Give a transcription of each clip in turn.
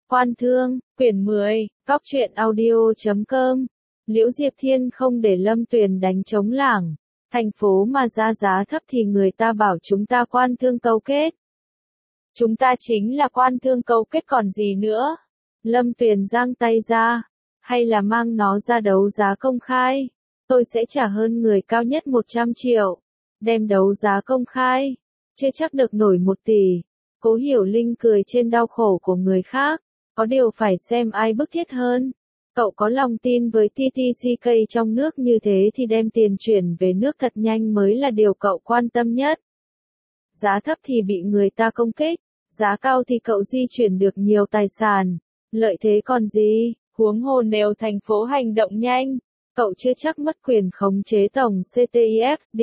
Quan Thương, quyển 10, Cóc truyện audio.com. Liễu Diệp Thiên không để Lâm Tuyền đánh trống lảng. Thành phố mà ra giá thấp thì người ta bảo chúng ta Quan Thương câu kết. Chúng ta chính là Quan Thương câu kết còn gì nữa. Lâm Tuyền giang tay ra. Hay là mang nó ra đấu giá công khai. Tôi sẽ trả hơn người cao nhất 100 triệu. Đem đấu giá công khai. Chưa chắc được nổi 1 tỷ. Cố Hiểu Linh cười trên đau khổ của người khác. Có điều phải xem ai bức thiết hơn. Cậu có lòng tin với TTCK trong nước như thế thì đem tiền chuyển về nước thật nhanh mới là điều cậu quan tâm nhất. Giá thấp thì bị người ta công kích, giá cao thì cậu di chuyển được nhiều tài sản. Lợi thế còn gì, huống hồ nếu thành phố hành động nhanh, cậu chưa chắc mất quyền khống chế tổng CTIFD.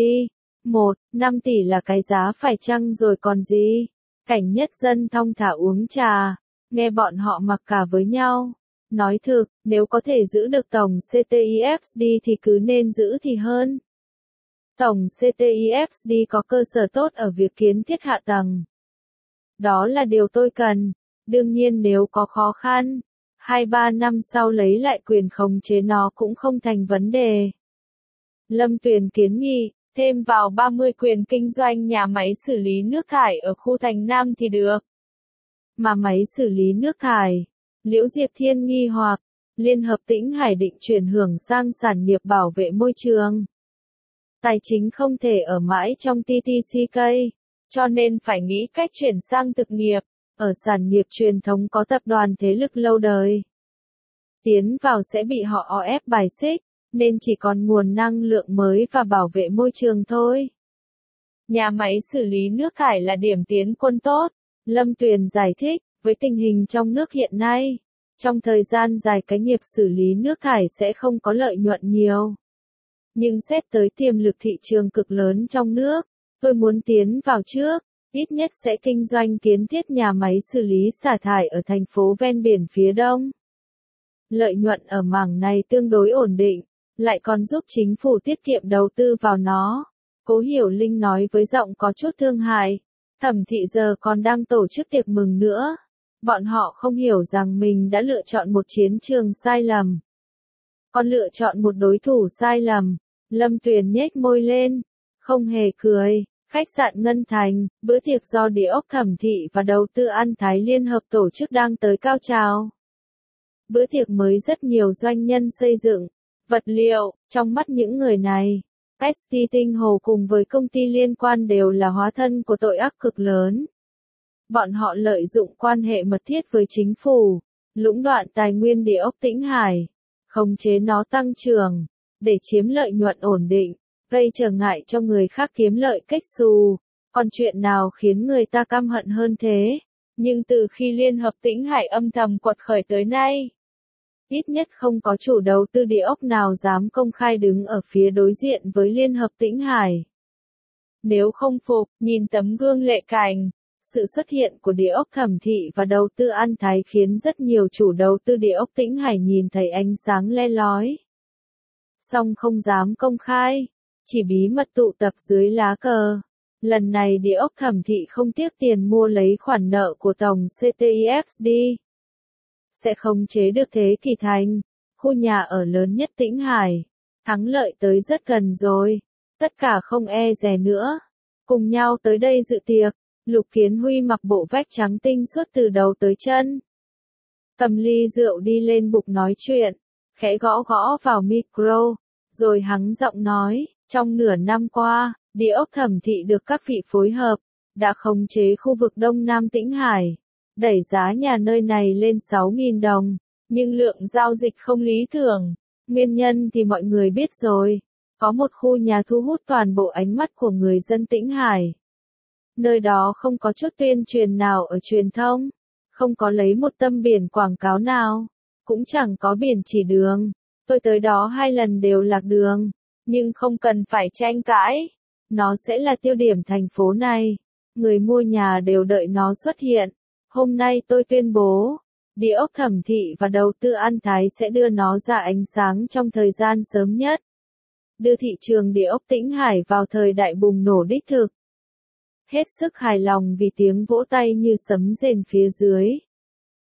1,5 tỷ là cái giá phải chăng rồi còn gì. Cảnh Nhất Dân thong thả uống trà, nghe bọn họ mặc cả với nhau. Nói thực, nếu có thể giữ được tổng CTIFD thì cứ nên giữ thì hơn. Tổng CTIFD có cơ sở tốt ở việc kiến thiết hạ tầng. Đó là điều tôi cần. Đương nhiên nếu có khó khăn, 2-3 năm sau lấy lại quyền khống chế nó cũng không thành vấn đề. Lâm Tuyền kiến nghị, thêm vào 30 quyền kinh doanh nhà máy xử lý nước thải ở khu Thành Nam thì được. Mà máy xử lý nước thải, Liễu Diệp Thiên nghi hoặc, Liên Hợp Tĩnh Hải định chuyển hưởng sang sản nghiệp bảo vệ môi trường. Tài chính không thể ở mãi trong TTCK, cho nên phải nghĩ cách chuyển sang thực nghiệp, ở sản nghiệp truyền thống có tập đoàn thế lực lâu đời. Tiến vào sẽ bị họ o ép bài xích, nên chỉ còn nguồn năng lượng mới và bảo vệ môi trường thôi. Nhà máy xử lý nước thải là điểm tiến quân tốt, Lâm Tuyền giải thích, với tình hình trong nước hiện nay, trong thời gian dài cái nghiệp xử lý nước thải sẽ không có lợi nhuận nhiều. Nhưng xét tới tiềm lực thị trường cực lớn trong nước, tôi muốn tiến vào trước, ít nhất sẽ kinh doanh kiến thiết nhà máy xử lý xả thải ở thành phố ven biển phía đông. Lợi nhuận ở mảng này tương đối ổn định, lại còn giúp chính phủ tiết kiệm đầu tư vào nó. Cố Hiểu Linh nói với giọng có chút thương hại. Thẩm Thị giờ còn đang tổ chức tiệc mừng nữa. Bọn họ không hiểu rằng mình đã lựa chọn một chiến trường sai lầm. Còn lựa chọn một đối thủ sai lầm. Lâm Tuyền nhếch môi lên, không hề cười. Khách sạn Ngân Thành, bữa tiệc do Địa ốc Thẩm Thị và Đầu tư An Thái Liên hợp tổ chức đang tới cao trào. Bữa tiệc mới rất nhiều doanh nhân xây dựng, vật liệu, trong mắt những người này. ST Tinh Hồ cùng với công ty liên quan đều là hóa thân của tội ác cực lớn. Bọn họ lợi dụng quan hệ mật thiết với chính phủ, lũng đoạn tài nguyên Địa ốc Tĩnh Hải, khống chế nó tăng trưởng, để chiếm lợi nhuận ổn định, gây trở ngại cho người khác kiếm lợi cách xù. Còn chuyện nào khiến người ta căm hận hơn thế? Nhưng từ khi Liên Hợp Tĩnh Hải âm thầm quật khởi tới nay, ít nhất không có chủ đầu tư địa ốc nào dám công khai đứng ở phía đối diện với Liên Hợp Tĩnh Hải. Nếu không phục, nhìn tấm gương lệ cảnh, sự xuất hiện của Địa ốc Thẩm Thị và Đầu tư An Thái khiến rất nhiều chủ đầu tư Địa ốc Tĩnh Hải nhìn thấy ánh sáng le lói. Song không dám công khai, chỉ bí mật tụ tập dưới lá cờ. Lần này Địa ốc Thẩm Thị không tiếc tiền mua lấy khoản nợ của tổng CTIFD. Sẽ khống chế được Thế Kỷ Thành, khu nhà ở lớn nhất Tĩnh Hải. Thắng lợi tới rất gần rồi. Tất cả không e dè nữa. Cùng nhau tới đây dự tiệc. Lục Kiến Huy mặc bộ vest trắng tinh suốt từ đầu tới chân. Cầm ly rượu đi lên bục nói chuyện. Khẽ gõ gõ vào micro. Rồi hắng giọng nói, trong nửa năm qua, Địa ốc Thẩm Thị được các vị phối hợp, đã khống chế khu vực Đông Nam Tĩnh Hải. Đẩy giá nhà nơi này lên 6.000 đồng, nhưng lượng giao dịch không lý tưởng. Nguyên nhân thì mọi người biết rồi. Có một khu nhà thu hút toàn bộ ánh mắt của người dân Tĩnh Hải. Nơi đó không có chút tuyên truyền nào ở truyền thông, không có lấy một tấm biển quảng cáo nào, cũng chẳng có biển chỉ đường. Tôi tới đó 2 lần đều lạc đường, nhưng không cần phải tranh cãi. Nó sẽ là tiêu điểm thành phố này. Người mua nhà đều đợi nó xuất hiện. Hôm nay tôi tuyên bố, Địa ốc Thẩm Thị và Đầu tư An Thái sẽ đưa nó ra ánh sáng trong thời gian sớm nhất. Đưa thị trường Địa ốc Tĩnh Hải vào thời đại bùng nổ đích thực. Hết sức hài lòng vì tiếng vỗ tay như sấm rền phía dưới.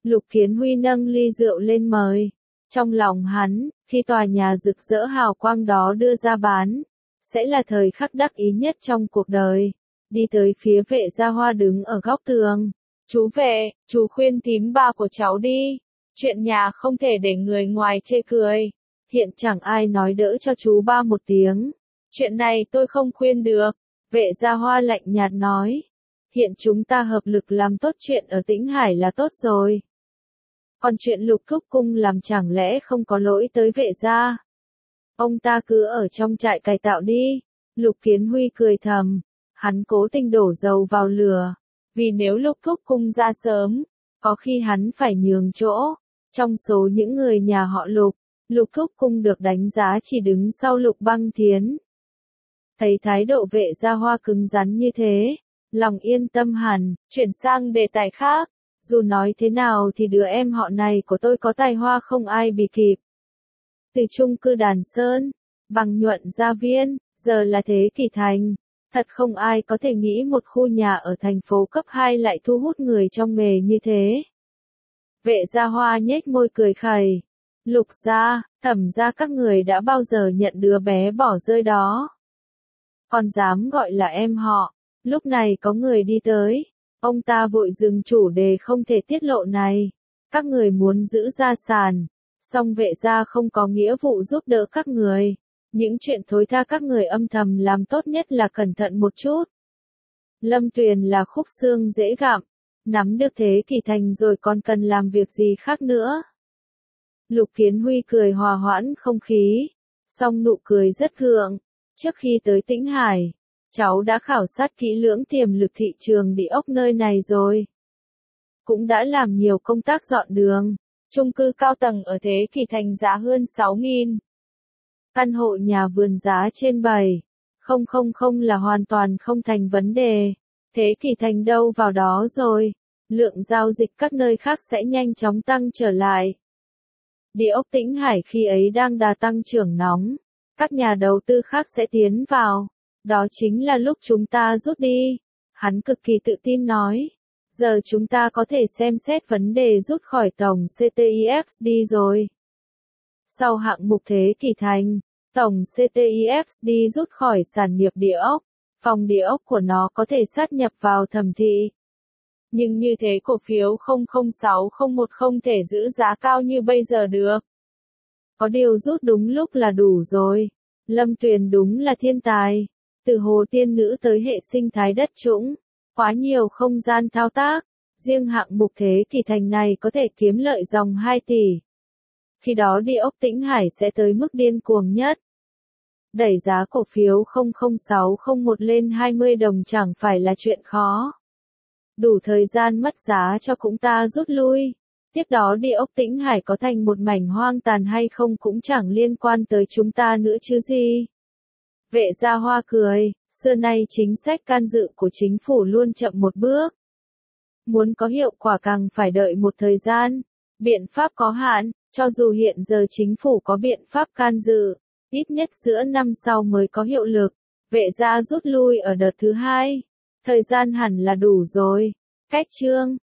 Lục Kiến Huy nâng ly rượu lên mời. Trong lòng hắn, khi tòa nhà rực rỡ hào quang đó đưa ra bán, sẽ là thời khắc đắc ý nhất trong cuộc đời. Đi tới phía Vệ Gia Hoa đứng ở góc tường. Chú Vệ, chú khuyên thím bà của cháu đi. Chuyện nhà không thể để người ngoài chê cười. Hiện chẳng ai nói đỡ cho chú ba một tiếng. Chuyện này tôi không khuyên được. Vệ Gia Hoa lạnh nhạt nói. Hiện chúng ta hợp lực làm tốt chuyện ở Tĩnh Hải là tốt rồi. Còn chuyện Lục Thúc Cung làm chẳng lẽ không có lỗi tới Vệ gia? Ông ta cứ ở trong trại cải tạo đi. Lục Kiến Huy cười thầm. Hắn cố tình đổ dầu vào lửa. Vì nếu Lục Thúc Cung ra sớm, có khi hắn phải nhường chỗ. Trong số những người nhà họ Lục, Lục Thúc Cung được đánh giá chỉ đứng sau Lục Băng Thiến. Thấy thái độ Vệ Gia Hoa cứng rắn như thế, lòng yên tâm hẳn, chuyển sang đề tài khác. Dù nói thế nào thì đứa em họ này của tôi có tài hoa không ai bì kịp. Từ chung cư Đàn Sơn, bằng Nhuận Gia Viên, giờ là Thế Kỷ Thành. Thật không ai có thể nghĩ một khu nhà ở thành phố cấp 2 lại thu hút người trong nghề như thế. Vệ Gia Hoa nhếch môi cười khẩy. Lục gia, Thẩm gia các người đã bao giờ nhận đứa bé bỏ rơi đó. Còn dám gọi là em họ. Lúc này có người đi tới. Ông ta vội dừng chủ đề không thể tiết lộ này. Các người muốn giữ gia sản. Song Vệ gia không có nghĩa vụ giúp đỡ các người. Những chuyện thối tha các người âm thầm làm tốt nhất là cẩn thận một chút. Lâm Tuyền là khúc xương dễ gặm. Nắm được Thế Kỷ Thành rồi còn cần làm việc gì khác nữa. Lục Kiến Huy cười hòa hoãn không khí. Song nụ cười rất gượng. Trước khi tới Tĩnh Hải, cháu đã khảo sát kỹ lưỡng tiềm lực thị trường địa ốc nơi này rồi. Cũng đã làm nhiều công tác dọn đường. Chung cư cao tầng ở Thế Kỷ Thành giá hơn 6.000. Căn hộ nhà vườn giá trên 7.000 là hoàn toàn không thành vấn đề. Thế Kỷ Thành đâu vào đó rồi. Lượng giao dịch các nơi khác sẽ nhanh chóng tăng trở lại. Địa ốc Tĩnh Hải khi ấy đang đà tăng trưởng nóng. Các nhà đầu tư khác sẽ tiến vào. Đó chính là lúc chúng ta rút đi. Hắn cực kỳ tự tin nói. Giờ chúng ta có thể xem xét vấn đề rút khỏi tổng CTIFD rồi. Sau hạng mục Thế Kỷ Thành, tổng CTIFD rút khỏi sản nghiệp địa ốc. Phòng địa ốc của nó có thể sát nhập vào Thẩm thị. Nhưng như thế cổ phiếu 006010 không thể giữ giá cao như bây giờ được. Có điều rút đúng lúc là đủ rồi. Lâm Tuyền đúng là thiên tài. Từ hồ tiên nữ tới hệ sinh thái đất trũng. Quá nhiều không gian thao tác. Riêng hạng mục Thế Kỷ Thành này có thể kiếm lợi dòng 2 tỷ. Khi đó địa ốc Tĩnh Hải sẽ tới mức điên cuồng nhất. Đẩy giá cổ phiếu 00601 lên 20 đồng chẳng phải là chuyện khó. Đủ thời gian mất giá cho chúng ta rút lui. Tiếp đó địa ốc Tĩnh Hải có thành một mảnh hoang tàn hay không cũng chẳng liên quan tới chúng ta nữa chứ gì. Vệ Gia Hoa cười, xưa nay chính sách can dự của chính phủ luôn chậm một bước. Muốn có hiệu quả càng phải đợi một thời gian. Biện pháp có hạn, cho dù hiện giờ chính phủ có biện pháp can dự, ít nhất giữa năm sau mới có hiệu lực. Vệ gia rút lui ở đợt thứ 2. Thời gian hẳn là đủ rồi. Cách chương